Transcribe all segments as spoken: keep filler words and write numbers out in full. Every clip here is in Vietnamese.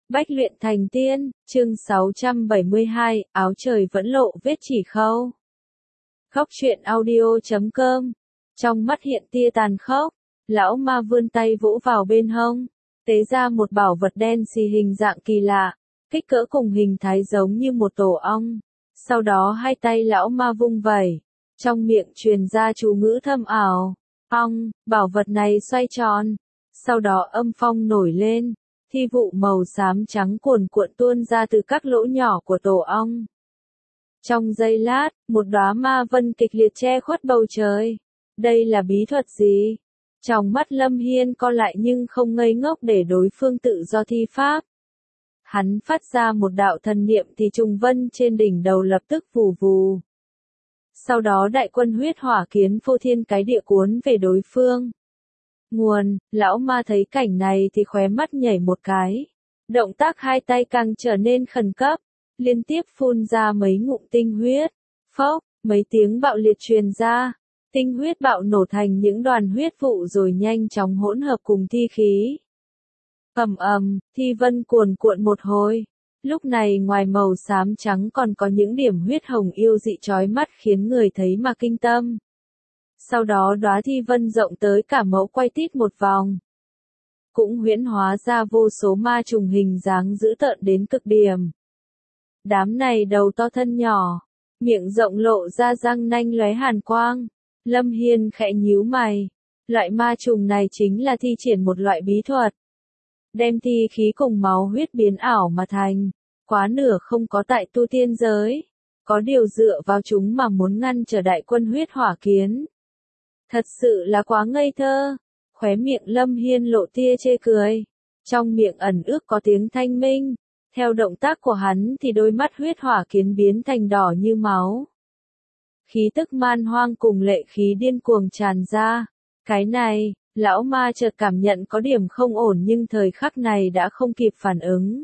Bách luyện thành tiên, chương sáu trăm bảy mươi hai, áo trời vẫn lộ vết chỉ khâu. Khóc truyện audio chấm com. Trong mắt hiện tia tàn khốc, lão ma vươn tay vỗ vào bên hông, tế ra một bảo vật đen xì hình dạng kỳ lạ, kích cỡ cùng hình thái giống như một tổ ong. Sau đó hai tay lão ma vung vẩy, trong miệng truyền ra chú ngữ thâm ảo. Ong, bảo vật này xoay tròn, sau đó âm phong nổi lên. Thi vụ màu xám trắng cuồn cuộn tuôn ra từ các lỗ nhỏ của tổ ong. Trong giây lát, một đóa ma vân kịch liệt che khuất bầu trời. Đây là bí thuật gì? Trong mắt Lâm Hiên co lại nhưng không ngây ngốc để đối phương tự do thi pháp. Hắn phát ra một đạo thần niệm thì trùng vân trên đỉnh đầu lập tức vù vù. Sau đó đại quân huyết hỏa kiến phô thiên cái địa cuốn về đối phương. Nguồn, lão ma thấy cảnh này thì khóe mắt nhảy một cái. Động tác hai tay càng trở nên khẩn cấp, liên tiếp phun ra mấy ngụm tinh huyết. Phốc, mấy tiếng bạo liệt truyền ra, tinh huyết bạo nổ thành những đoàn huyết vụ rồi nhanh chóng hỗn hợp cùng thi khí. Ầm ầm, thi vân cuồn cuộn một hồi. Lúc này ngoài màu xám trắng còn có những điểm huyết hồng yêu dị chói mắt khiến người thấy mà kinh tâm. Sau đó đóa thi vân rộng tới cả mẫu quay tít một vòng. Cũng huyễn hóa ra vô số ma trùng hình dáng dữ tợn đến cực điểm. Đám này đầu to thân nhỏ, miệng rộng lộ ra răng nanh lóe hàn quang. Lâm Hiên khẽ nhíu mày. Loại ma trùng này chính là thi triển một loại bí thuật. Đem thi khí cùng máu huyết biến ảo mà thành. Quá nửa không có tại tu tiên giới. Có điều dựa vào chúng mà muốn ngăn trở đại quân huyết hỏa kiến. Thật sự là quá ngây thơ. Khóe miệng Lâm Hiên lộ tia chê cười. Trong miệng ẩn ước có tiếng thanh minh. Theo động tác của hắn thì đôi mắt huyết hỏa kiến biến thành đỏ như máu. Khí tức man hoang cùng lệ khí điên cuồng tràn ra. Cái này, lão ma chợt cảm nhận có điểm không ổn nhưng thời khắc này đã không kịp phản ứng.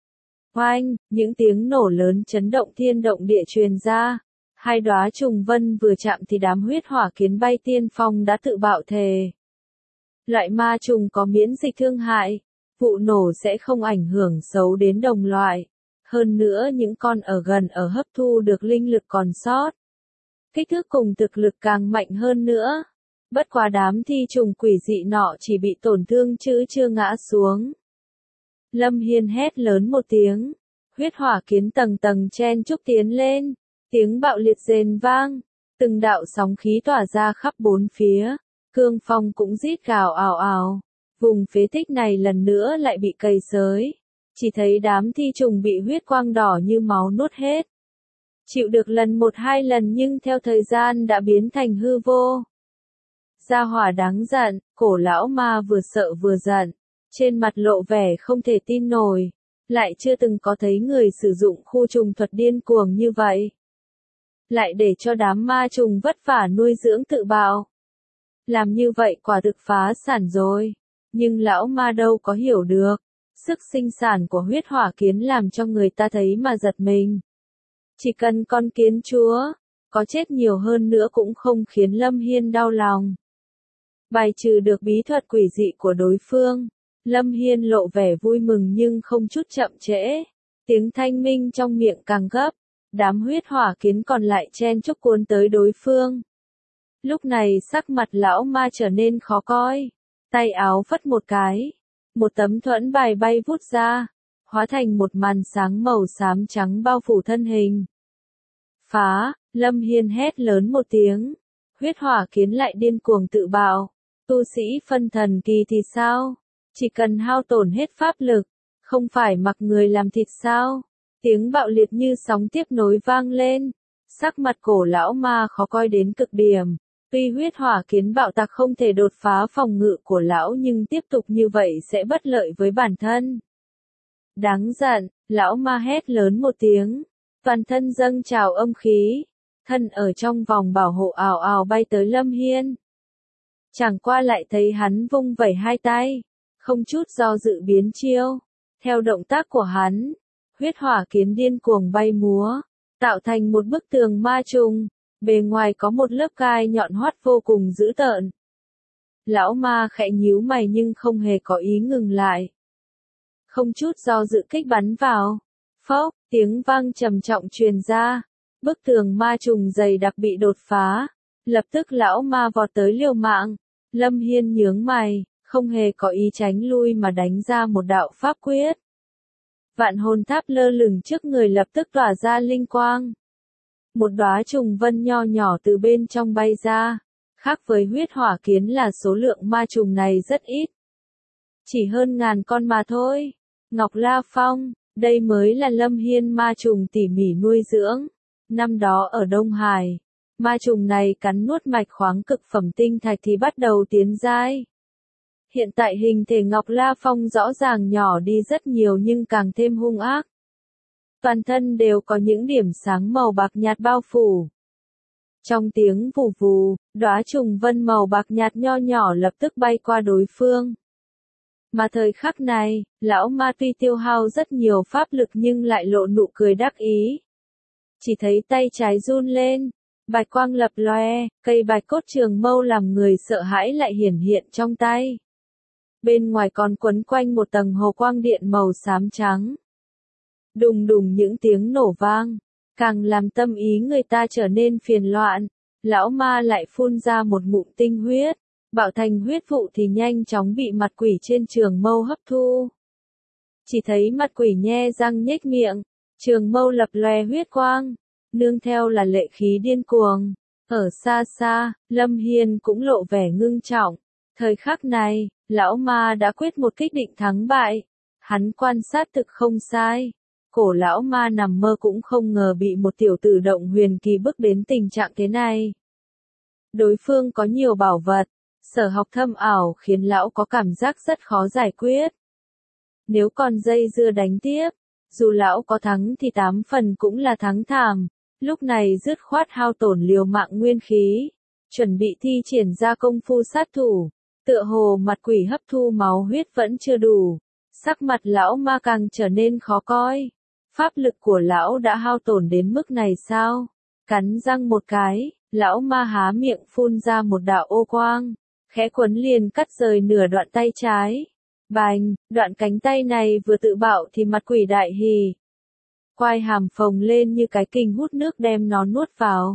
Oanh, những tiếng nổ lớn chấn động thiên động địa truyền ra. Hai đóa trùng vân vừa chạm thì đám huyết hỏa kiến bay tiên phong đã tự bạo thề. Loại ma trùng có miễn dịch thương hại, vụ nổ sẽ không ảnh hưởng xấu đến đồng loại. Hơn nữa những con ở gần ở hấp thu được linh lực còn sót. Kích thước cùng thực lực càng mạnh hơn nữa. Bất quá đám thi trùng quỷ dị nọ chỉ bị tổn thương chứ chưa ngã xuống. Lâm Hiên hét lớn một tiếng. Huyết hỏa kiến tầng tầng chen chúc tiến lên. Tiếng bạo liệt rền vang, từng đạo sóng khí tỏa ra khắp bốn phía, cương phong cũng rít gào ào ào, vùng phế tích này lần nữa lại bị cày xới, chỉ thấy đám thi trùng bị huyết quang đỏ như máu nuốt hết. Chịu được lần một hai lần nhưng theo thời gian đã biến thành hư vô. Gia hỏa đáng giận, cổ lão ma vừa sợ vừa giận, trên mặt lộ vẻ không thể tin nổi, lại chưa từng có thấy người sử dụng khu trùng thuật điên cuồng như vậy. Lại để cho đám ma trùng vất vả nuôi dưỡng tự bạo. Làm như vậy quả thực phá sản rồi. Nhưng lão ma đâu có hiểu được. Sức sinh sản của huyết hỏa kiến làm cho người ta thấy mà giật mình. Chỉ cần con kiến chúa, có chết nhiều hơn nữa cũng không khiến Lâm Hiên đau lòng. Bài trừ được bí thuật quỷ dị của đối phương. Lâm Hiên lộ vẻ vui mừng nhưng không chút chậm trễ. Tiếng thanh minh trong miệng càng gấp. Đám huyết hỏa kiến còn lại chen chúc cuốn tới đối phương. Lúc này sắc mặt lão ma trở nên khó coi. Tay áo phất một cái. Một tấm thuẫn bài bay vút ra. Hóa thành một màn sáng màu xám trắng bao phủ thân hình. Phá, Lâm Hiên hét lớn một tiếng. Huyết hỏa kiến lại điên cuồng tự bạo. Tu sĩ phân thần kỳ thì sao? Chỉ cần hao tổn hết pháp lực. Không phải mặc người làm thịt sao? Tiếng bạo liệt như sóng tiếp nối vang lên. Sắc mặt cổ lão ma khó coi đến cực điểm. Tuy huyết hỏa kiến bạo tạc không thể đột phá phòng ngự của lão nhưng tiếp tục như vậy sẽ bất lợi với bản thân. Đáng giận, lão ma hét lớn một tiếng. Toàn thân dâng trào âm khí. Thân ở trong vòng bảo hộ ào ào bay tới Lâm Hiên. Chẳng qua lại thấy hắn vung vẩy hai tay. Không chút do dự biến chiêu. Theo động tác của hắn. Huyết hỏa kiến điên cuồng bay múa, tạo thành một bức tường ma trùng, bề ngoài có một lớp gai nhọn hoắt vô cùng dữ tợn. Lão ma khẽ nhíu mày nhưng không hề có ý ngừng lại. không chút do dự kích bắn vào. Phốc, tiếng vang trầm trọng truyền ra, bức tường ma trùng dày đặc bị đột phá, lập tức lão ma vọt tới liều mạng. Lâm Hiên nhướng mày, không hề có ý tránh lui mà đánh ra một đạo pháp quyết. Vạn hồn tháp lơ lửng trước người lập tức tỏa ra linh quang. Một đóa trùng vân nho nhỏ từ bên trong bay ra, khác với huyết hỏa kiến là số lượng ma trùng này rất ít. Chỉ hơn ngàn con mà thôi. Ngọc La Phong, đây mới là Lâm Hiên ma trùng tỉ mỉ nuôi dưỡng. Năm đó ở Đông Hải, ma trùng này cắn nuốt mạch khoáng cực phẩm tinh thạch thì bắt đầu tiến giai. Hiện tại hình thể Ngọc La Phong rõ ràng nhỏ đi rất nhiều nhưng càng thêm hung ác. Toàn thân đều có những điểm sáng màu bạc nhạt bao phủ. Trong tiếng vù vù, đóa trùng vân màu bạc nhạt nho nhỏ lập tức bay qua đối phương. Mà thời khắc này, lão ma tuy tiêu hao rất nhiều pháp lực nhưng lại lộ nụ cười đắc ý. Chỉ thấy tay trái run lên, bạch quang lập lòe, cây bạch cốt trường mâu làm người sợ hãi lại hiển hiện trong tay. Bên ngoài còn quấn quanh một tầng hồ quang điện màu xám trắng. Đùng đùng những tiếng nổ vang, càng làm tâm ý người ta trở nên phiền loạn. Lão ma lại phun ra một ngụm tinh huyết, bạo thành huyết vụ thì nhanh chóng bị mặt quỷ trên trường mâu hấp thu. Chỉ thấy mặt quỷ nhe răng nhếch miệng, trường mâu lập lòe huyết quang, nương theo là lệ khí điên cuồng. Ở xa xa, Lâm Hiên cũng lộ vẻ ngưng trọng. Thời khắc này, lão ma đã quyết một kích định thắng bại. Hắn quan sát thực không sai. Cổ lão ma nằm mơ cũng không ngờ bị một tiểu tử động huyền kỳ bức đến tình trạng thế này. Đối phương có nhiều bảo vật, sở học thâm ảo khiến lão có cảm giác rất khó giải quyết. Nếu còn dây dưa đánh tiếp, dù lão có thắng thì tám phần cũng là thắng thảm. Lúc này dứt khoát hao tổn liều mạng nguyên khí, chuẩn bị thi triển ra công phu sát thủ. Tựa hồ mặt quỷ hấp thu máu huyết vẫn chưa đủ, sắc mặt lão ma càng trở nên khó coi. Pháp lực của lão đã hao tổn đến mức này sao? Cắn răng một cái, lão ma há miệng phun ra một đạo ô quang, khẽ quấn liền cắt rời nửa đoạn tay trái. Bành, đoạn cánh tay này vừa tự bạo thì mặt quỷ đại hỉ. Quai hàm phồng lên như cái kình hút nước đem nó nuốt vào.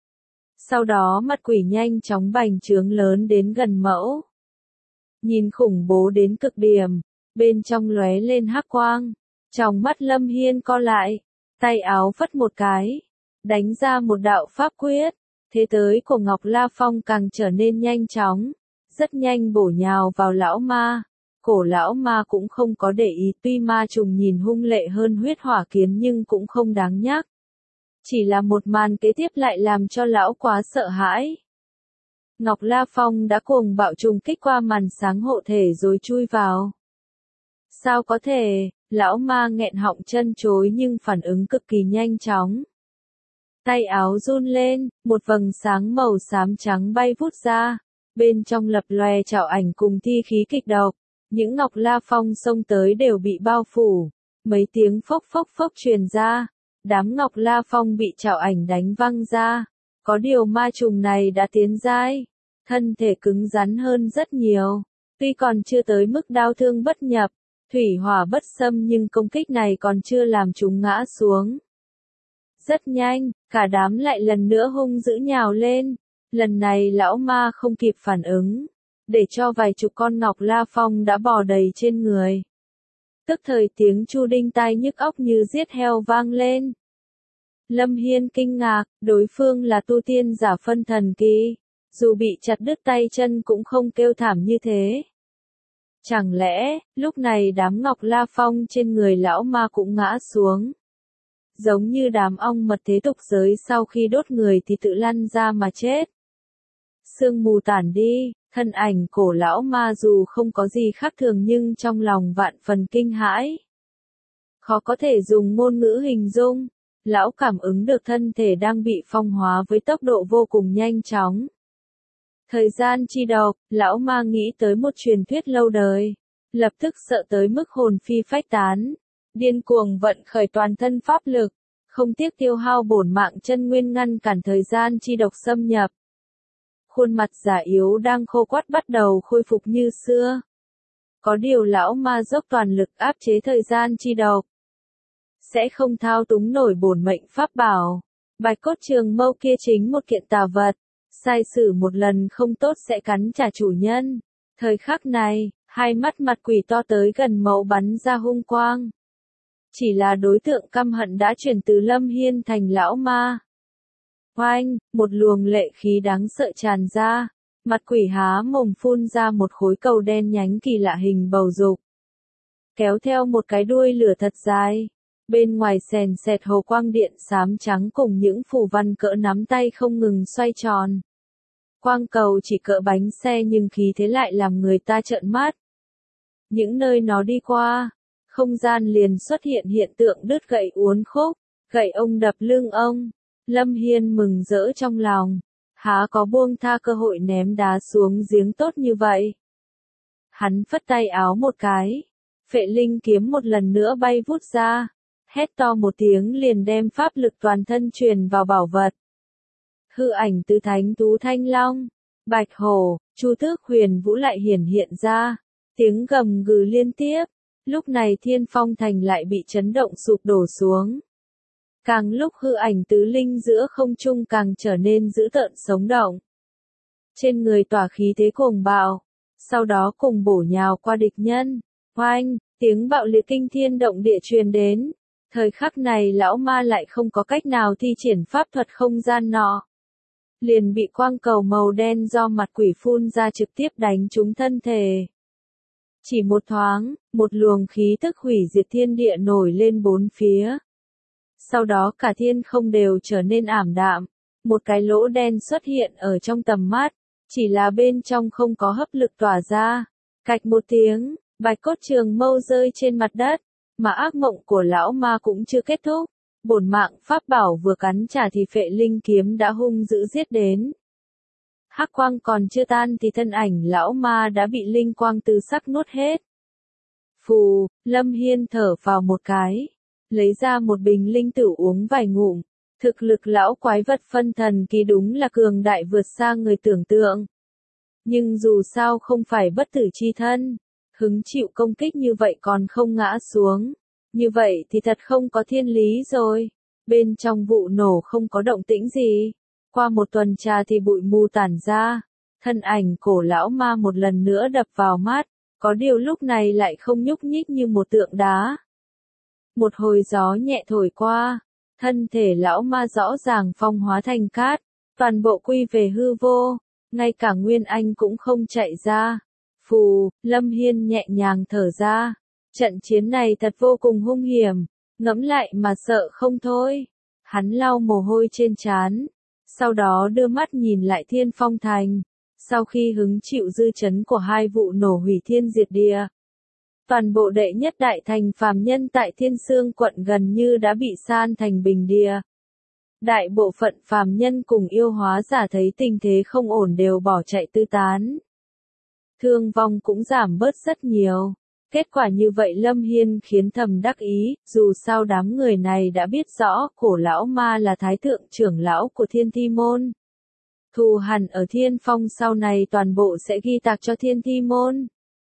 Sau đó mặt quỷ nhanh chóng bành trướng lớn đến gần mẫu. Nhìn khủng bố đến cực điểm, bên trong lóe lên hắc quang. Trong mắt Lâm Hiên co lại, tay áo phất một cái, đánh ra một đạo pháp quyết, thế tới của Ngọc La Phong càng trở nên nhanh chóng, rất nhanh bổ nhào vào lão ma. Cổ lão ma cũng không có để ý, tuy ma trùng nhìn hung lệ hơn huyết hỏa kiến nhưng cũng không đáng nhắc. Chỉ là một màn kế tiếp lại làm cho lão quá sợ hãi. Ngọc La Phong đã cuồng bạo trùng kích qua màn sáng hộ thể rồi chui vào. Sao có thể? Lão ma nghẹn họng chân chối nhưng phản ứng cực kỳ nhanh chóng. Tay áo run lên, một vầng sáng màu xám trắng bay vút ra, bên trong lập lòe trảo ảnh cùng thi khí kịch độc. Những Ngọc La Phong xông tới đều bị bao phủ, mấy tiếng phốc phốc phốc truyền ra, đám Ngọc La Phong bị trảo ảnh đánh văng ra. Có điều ma trùng này đã tiến giai, thân thể cứng rắn hơn rất nhiều, tuy còn chưa tới mức đao thương bất nhập, thủy hỏa bất xâm nhưng công kích này còn chưa làm chúng ngã xuống. Rất nhanh, cả đám lại lần nữa hung dữ nhào lên, lần này lão ma không kịp phản ứng, để cho vài chục con Ngọc La Phong đã bò đầy trên người. Tức thời tiếng chu đinh tai nhức óc như giết heo vang lên. Lâm Hiên kinh ngạc, đối phương là tu tiên giả phân thần kỳ, dù bị chặt đứt tay chân cũng không kêu thảm như thế. Chẳng lẽ, lúc này đám Ngọc La Phong trên người lão ma cũng ngã xuống? Giống như đám ong mật thế tục giới sau khi đốt người thì tự lăn ra mà chết. Sương mù tản đi, thân ảnh cổ lão ma dù không có gì khác thường nhưng trong lòng vạn phần kinh hãi. Khó có thể dùng ngôn ngữ hình dung, lão cảm ứng được thân thể đang bị phong hóa với tốc độ vô cùng nhanh chóng. Thời gian chi độc, lão ma nghĩ tới một truyền thuyết lâu đời, lập tức sợ tới mức hồn phi phách tán, điên cuồng vận khởi toàn thân pháp lực, không tiếc tiêu hao bổn mạng chân nguyên ngăn cản thời gian chi độc xâm nhập. Khuôn mặt già yếu đang khô quắt bắt đầu khôi phục như xưa. Có điều lão ma dốc toàn lực áp chế thời gian chi độc. Sẽ không thao túng nổi bổn mệnh pháp bảo. Bạch cốt trường mâu kia chính một kiện tà vật. Sai sử một lần không tốt sẽ cắn trả chủ nhân. Thời khắc này, hai mắt mặt quỷ to tới gần mẫu bắn ra hung quang. Chỉ là đối tượng căm hận đã chuyển từ Lâm Hiên thành lão ma. Oanh, một luồng lệ khí đáng sợ tràn ra. Mặt quỷ há mồm phun ra một khối cầu đen nhánh kỳ lạ hình bầu dục. Kéo theo một cái đuôi lửa thật dài. Bên ngoài sèn sẹt hồ quang điện xám trắng cùng những phù văn cỡ nắm tay không ngừng xoay tròn. Quang cầu chỉ cỡ bánh xe nhưng khí thế lại làm người ta trợn mắt. Những nơi nó đi qua, không gian liền xuất hiện hiện tượng đứt gậy uốn khúc, gậy ông đập lưng ông. Lâm Hiên mừng rỡ trong lòng, há có buông tha cơ hội ném đá xuống giếng tốt như vậy. Hắn phất tay áo một cái, phệ linh kiếm một lần nữa bay vút ra, hét to một tiếng liền đem pháp lực toàn thân truyền vào bảo vật. Hư ảnh tứ thánh thú thanh long, bạch hổ, chu tước huyền vũ lại hiển hiện ra, tiếng gầm gừ liên tiếp. Lúc này Thiên Phong Thành lại bị chấn động sụp đổ xuống. Càng lúc hư ảnh tứ linh giữa không trung càng trở nên dữ tợn sống động. Trên người tỏa khí thế cuồng bạo, sau đó cùng bổ nhào qua địch nhân. Oanh, tiếng bạo liệt kinh thiên động địa truyền đến. Thời khắc này lão ma lại không có cách nào thi triển pháp thuật không gian nọ. Liền bị quang cầu màu đen do mặt quỷ phun ra trực tiếp đánh trúng thân thể. Chỉ một thoáng, một luồng khí tức hủy diệt thiên địa nổi lên bốn phía. Sau đó cả thiên không đều trở nên ảm đạm, một cái lỗ đen xuất hiện ở trong tầm mắt, chỉ là bên trong không có hấp lực tỏa ra. Cạch một tiếng, bạch cốt trường mâu rơi trên mặt đất, mà ác mộng của lão ma cũng chưa kết thúc. Bổn mạng pháp bảo vừa cắn trả thì phệ linh kiếm đã hung dữ giết đến. Hắc quang còn chưa tan thì thân ảnh lão ma đã bị linh quang từ sắc nuốt hết. Phù, Lâm Hiên thở vào một cái, lấy ra một bình linh tử uống vài ngụm. Thực lực lão quái vật phân thần kỳ đúng là cường đại vượt xa người tưởng tượng. Nhưng dù sao không phải bất tử chi thân, hứng chịu công kích như vậy còn không ngã xuống. Như vậy thì thật không có thiên lý rồi. Bên trong vụ nổ không có động tĩnh gì. Qua một tuần trà thì bụi mù tản ra. Thân ảnh cổ lão ma một lần nữa đập vào mắt. Có điều lúc này lại không nhúc nhích như một tượng đá. Một hồi gió nhẹ thổi qua. Thân thể lão ma rõ ràng phong hóa thành cát. Toàn bộ quy về hư vô. Ngay cả Nguyên Anh cũng không chạy ra. Phù, Lâm Hiên nhẹ nhàng thở ra. Trận chiến này thật vô cùng hung hiểm, ngẫm lại mà sợ không thôi. Hắn lau mồ hôi trên trán, sau đó đưa mắt nhìn lại Thiên Phong Thành. Sau khi hứng chịu dư chấn của hai vụ nổ hủy thiên diệt địa, toàn bộ đệ nhất đại thành phàm nhân tại Thiên Sương quận gần như đã bị san thành bình địa. Đại bộ phận phàm nhân cùng yêu hóa giả thấy tình thế không ổn đều bỏ chạy tứ tán. Thương vong cũng giảm bớt rất nhiều. Kết quả như vậy Lâm Hiên khiến thầm đắc ý, dù sao đám người này đã biết rõ cổ lão ma là thái thượng trưởng lão của Thiên Thi Môn. Thù hằn ở Thiên Phong sau này toàn bộ sẽ ghi tạc cho Thiên Thi Môn.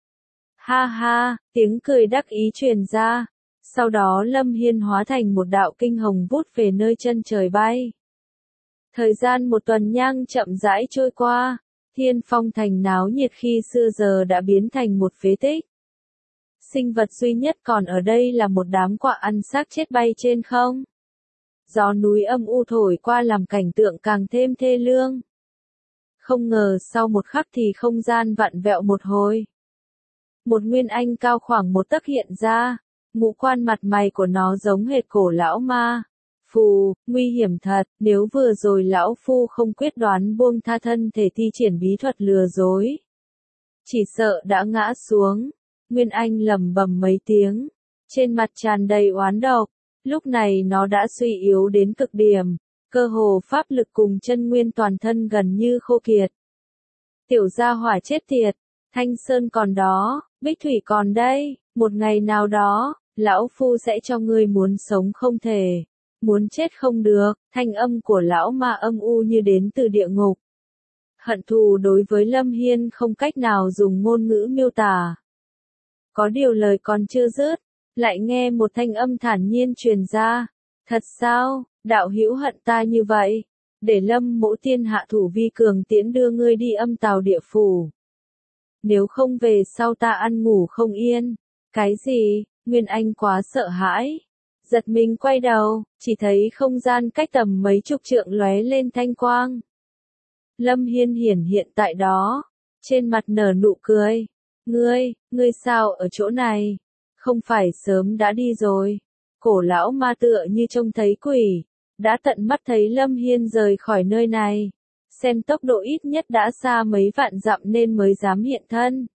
Ha ha, tiếng cười đắc ý truyền ra. Sau đó Lâm Hiên hóa thành một đạo kinh hồng vút về nơi chân trời bay. Thời gian một tuần nhang chậm rãi trôi qua, Thiên Phong Thành náo nhiệt khi xưa giờ đã biến thành một phế tích. Sinh vật duy nhất còn ở đây là một đám quạ ăn xác chết bay trên không. Gió núi âm u thổi qua làm cảnh tượng càng thêm thê lương. Không ngờ sau một khắc thì không gian vặn vẹo một hồi. Một nguyên anh cao khoảng một tấc hiện ra, ngũ quan mặt mày của nó giống hệt cổ lão ma. Phù, nguy hiểm thật, nếu vừa rồi lão phu không quyết đoán buông tha thân thể thi triển bí thuật lừa dối. Chỉ sợ đã ngã xuống. Nguyên Anh lẩm bẩm mấy tiếng, trên mặt tràn đầy oán độc, lúc này nó đã suy yếu đến cực điểm, cơ hồ pháp lực cùng chân nguyên toàn thân gần như khô kiệt. Tiểu gia hỏa chết tiệt, Thanh Sơn còn đó, Bích Thủy còn đây, một ngày nào đó, lão phu sẽ cho ngươi muốn sống không thể, muốn chết không được. Thanh âm của lão ma âm u như đến từ địa ngục. Hận thù đối với Lâm Hiên không cách nào dùng ngôn ngữ miêu tả. Có điều lời còn chưa dứt, lại nghe một thanh âm thản nhiên truyền ra. Thật sao, đạo hữu hận ta như vậy? Để Lâm Mỗ tiên hạ thủ vi cường tiễn đưa ngươi đi âm tào địa phủ. Nếu không về sau ta ăn ngủ không yên. Cái gì? Nguyên Anh quá sợ hãi. Giật mình quay đầu, chỉ thấy không gian cách tầm mấy chục trượng lóe lên thanh quang. Lâm Hiên hiển hiện tại đó, trên mặt nở nụ cười. Ngươi, ngươi sao ở chỗ này? Không phải sớm đã đi rồi. Cổ lão ma tựa như trông thấy quỷ, đã tận mắt thấy Lâm Hiên rời khỏi nơi này. Xem tốc độ ít nhất đã xa mấy vạn dặm nên mới dám hiện thân.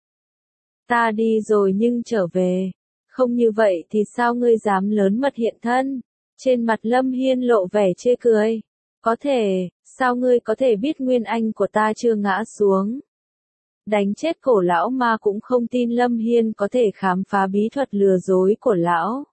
Ta đi rồi nhưng trở về. Không như vậy thì sao ngươi dám lớn mật hiện thân? Trên mặt Lâm Hiên lộ vẻ chê cười. Có thể, sao ngươi có thể biết Nguyên Anh của ta chưa ngã xuống? Đánh chết cổ lão ma cũng không tin Lâm Hiên có thể khám phá bí thuật lừa dối của lão.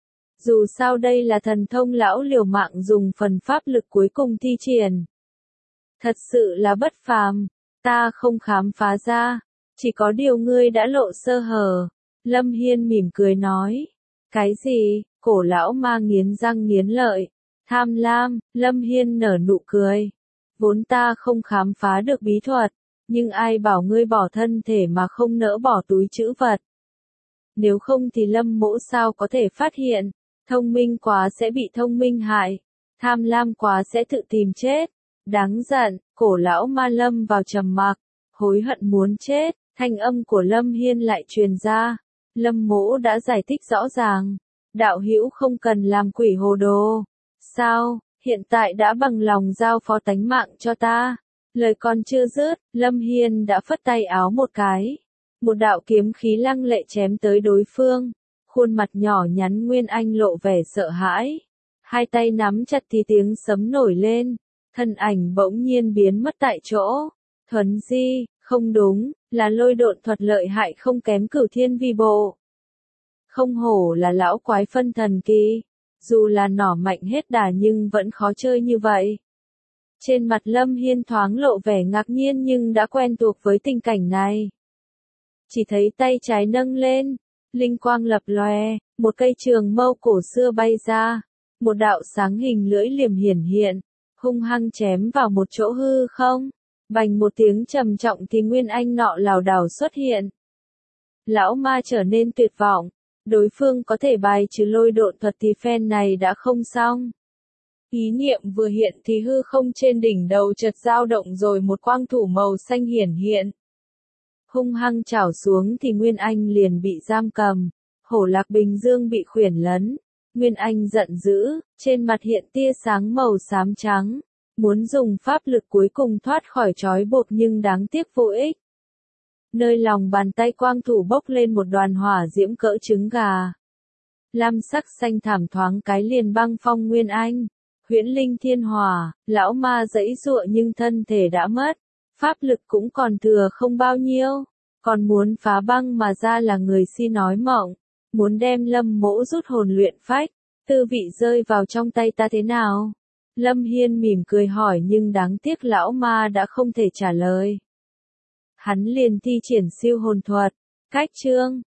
Dù sao đây là thần thông lão liều mạng dùng phần pháp lực cuối cùng thi triển. Thật sự là bất phàm, ta không khám phá ra, chỉ có điều ngươi đã lộ sơ hở. Lâm Hiên mỉm cười nói. Cái gì? Cổ lão ma nghiến răng nghiến lợi. Tham lam, Lâm Hiên nở nụ cười. Vốn ta không khám phá được bí thuật, nhưng ai bảo ngươi bỏ thân thể mà không nỡ bỏ túi trữ vật. Nếu không thì Lâm Mỗ sao có thể phát hiện, thông minh quá sẽ bị thông minh hại, tham lam quá sẽ tự tìm chết. Đáng giận, cổ lão ma lâm vào trầm mặc, hối hận muốn chết, thanh âm của Lâm Hiên lại truyền ra. Lâm Mỗ đã giải thích rõ ràng, đạo hữu không cần làm quỷ hồ đồ. Sao, hiện tại đã bằng lòng giao phó tánh mạng cho ta? Lời còn chưa dứt, Lâm Hiên đã phất tay áo một cái. Một đạo kiếm khí lăng lệ chém tới đối phương. Khuôn mặt nhỏ nhắn Nguyên Anh lộ vẻ sợ hãi. Hai tay nắm chặt thì tiếng sấm nổi lên. Thân ảnh bỗng nhiên biến mất tại chỗ. Thuấn di, không đúng, là lôi độn thuật lợi hại không kém Cửu Thiên Vi Bộ. Không hổ là lão quái phân thần kỳ. Dù là nỏ mạnh hết đà nhưng vẫn khó chơi như vậy. Trên mặt Lâm Hiên thoáng lộ vẻ ngạc nhiên nhưng đã quen thuộc với tình cảnh này. Chỉ thấy tay trái nâng lên, linh quang lập lòe, một cây trường mâu cổ xưa bay ra, một đạo sáng hình lưỡi liềm hiển hiện, hung hăng chém vào một chỗ hư không. Bành một tiếng trầm trọng thì Nguyên Anh nọ lảo đảo xuất hiện. Lão ma trở nên tuyệt vọng, đối phương có thể bài trừ lôi độn thuật thì phen này đã không xong. Ý niệm vừa hiện thì hư không trên đỉnh đầu chợt dao động rồi một quang thủ màu xanh hiển hiện. Hung hăng chảo xuống thì Nguyên Anh liền bị giam cầm, Hổ Lạc Bình Dương bị khuyển lấn. Nguyên Anh giận dữ, trên mặt hiện tia sáng màu xám trắng, muốn dùng pháp lực cuối cùng thoát khỏi trói buộc nhưng đáng tiếc vô ích. Nơi lòng bàn tay quang thủ bốc lên một đoàn hỏa diễm cỡ trứng gà. Lam sắc xanh thảm thoáng cái liền băng phong Nguyên Anh. Huyễn linh thiên hỏa, lão ma giãy giụa nhưng thân thể đã mất, pháp lực cũng còn thừa không bao nhiêu, còn muốn phá băng mà ra là người si nói mộng, muốn đem Lâm Mỗ rút hồn luyện phách, tư vị rơi vào trong tay ta thế nào? Lâm Hiên mỉm cười hỏi nhưng đáng tiếc lão ma đã không thể trả lời. Hắn liền thi triển siêu hồn thuật, cách chương